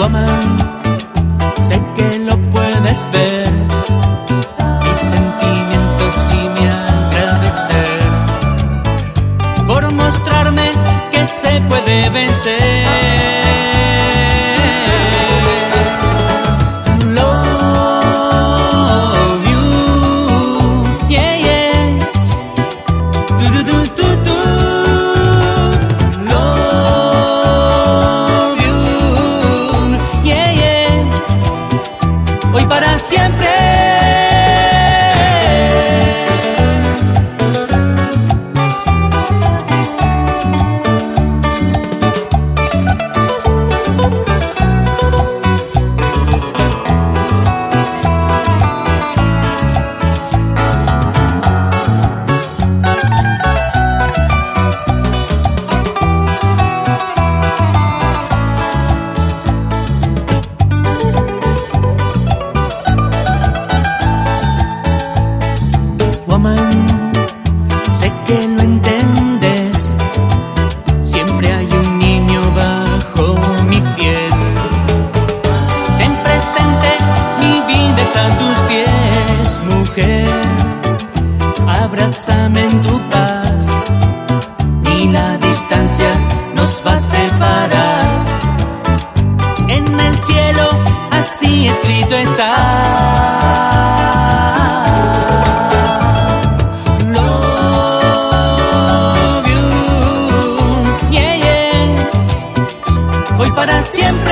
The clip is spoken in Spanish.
Woman, sé que lo puedes ver, mis sentimientos y mi agradecer por mostrarme que se puede vencer. Hoy para siempre. Sé que no entiendes, siempre hay un niño bajo mi piel. Ten presente, mi vida es a tus pies, mujer. Abrázame en tu paz, ni la distancia nos va a separar. En el cielo así escrito está. Hoy para siempre.